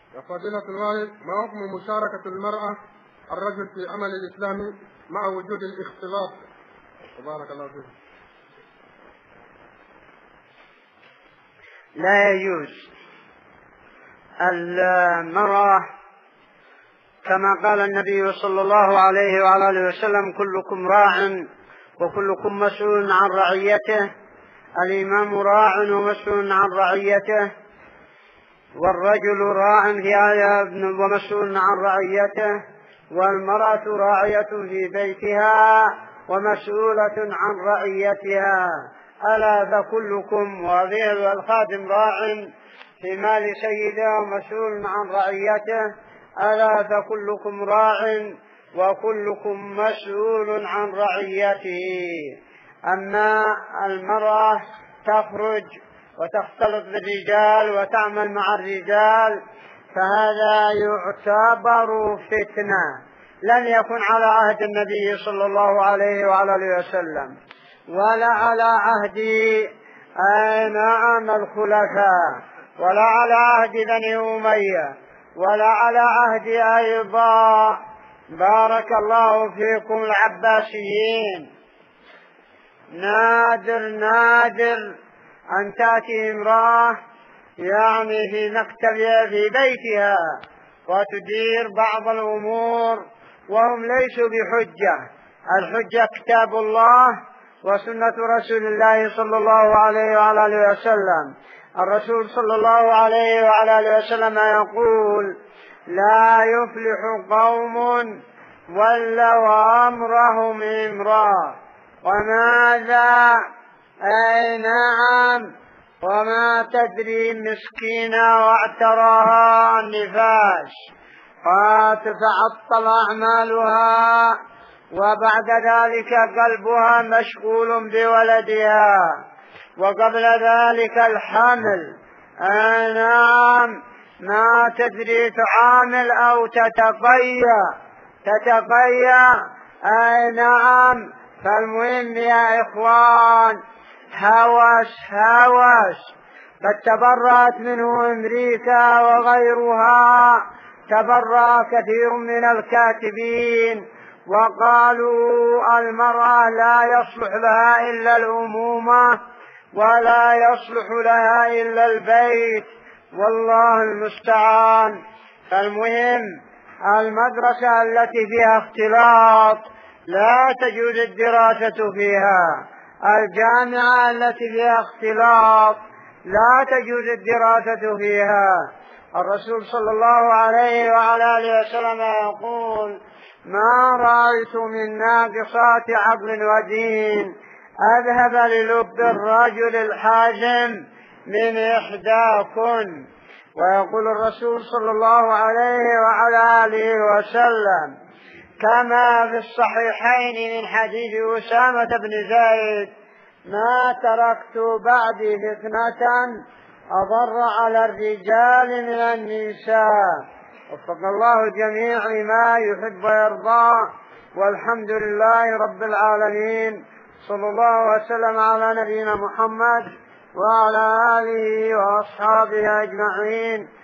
يا فضيلة الوالد، ما حكم مشاركة المرأة الرجل في عمل الإسلامي مع وجود الاختلاط؟ تبارك الله فيك. لا يجوز. المرأة كما قال النبي صلى الله عليه وعلى آله وسلم: كلكم راع وكلكم مسؤول عن رعيته. الإمام راع ومسؤول عن رعيته، والرجل راع ومسؤول عن رعيته، والمرأة راعية في بيتها ومسؤولة عن رعيتها. ألا فكلكم والخادم راع في مال سيده ومسؤول عن رعيته. ألا فكلكم راع وكلكم مسؤول عن رعيته. أما المرأة تخرج وتختلط بالرجال وتعمل مع الرجال فهذا يعتبر فتنة، لن يكن على عهد النبي صلى الله عليه وعلى آله وسلم ولا على عهد الخلفاء ولا على عهد بني أمية ولا على عهد أيضا بارك الله فيكم العباسيين. نادر أن تأتي امرأة في مكتبها في بيتها وتدير بعض الأمور وهم ليسوا بحجة. الحجة كتاب الله وسنة رسول الله صلى الله عليه وعلى آله وسلم. الرسول صلى الله عليه وعلى آله وسلم يقول: لا يفلح قوم ولوا أمرهم امرأة. وماذا؟ أي نعم، وما تدري مسكينة واعتراها النفاس فتتعطل أعمالها وبعد ذلك قلبها مشغول بولدها وقبل ذلك الحمل. نعم، ما تدري تعامل أو تتقيا. نعم. فالمهم يا إخوان، هوس قد تبرأت منه أمريكا وغيرها، تبرأ كثير من الكاتبين وقالوا المرأة لا يصلح لها إلا الأمومة ولا يصلح لها إلا البيت، والله المستعان. فالمهم المدرسة التي فيها اختلاط لا تجوز الدراسة فيها، الجامعة التي فيها اختلاط لا تجوز الدراسة فيها. الرسول صلى الله عليه وعلى آله وسلم يقول: ما رأيت من ناقصات عقل ودين أذهب للب الرجل الحازم من إحداكن. ويقول الرسول صلى الله عليه وعلى آله وسلم كما في الصحيحين من حديث أسامة بن زيد: ما تركت بعدي فتنة أضر على الرجال من النساء. وفق الله الجميع لما يحب ويرضى، والحمد لله رب العالمين. صلى الله وسلم على نبينا محمد وعلى آله وأصحابه أجمعين.